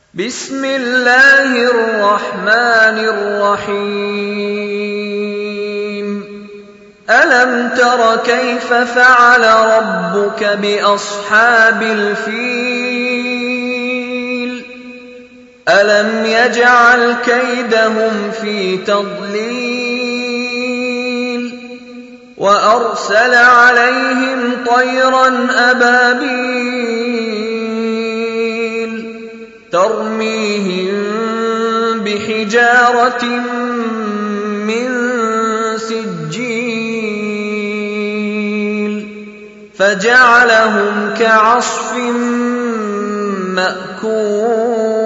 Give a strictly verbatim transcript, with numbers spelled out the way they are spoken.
بسم الله الرحمن الرحيم ألم تر كيف فعل ربك بأصحاب الفيل ألم يجعل كيدهم في تضليل وأرسل عليهم طيرا أبابيل ترميهم بحجارة من سجيل فجعلهم كعصف مأكول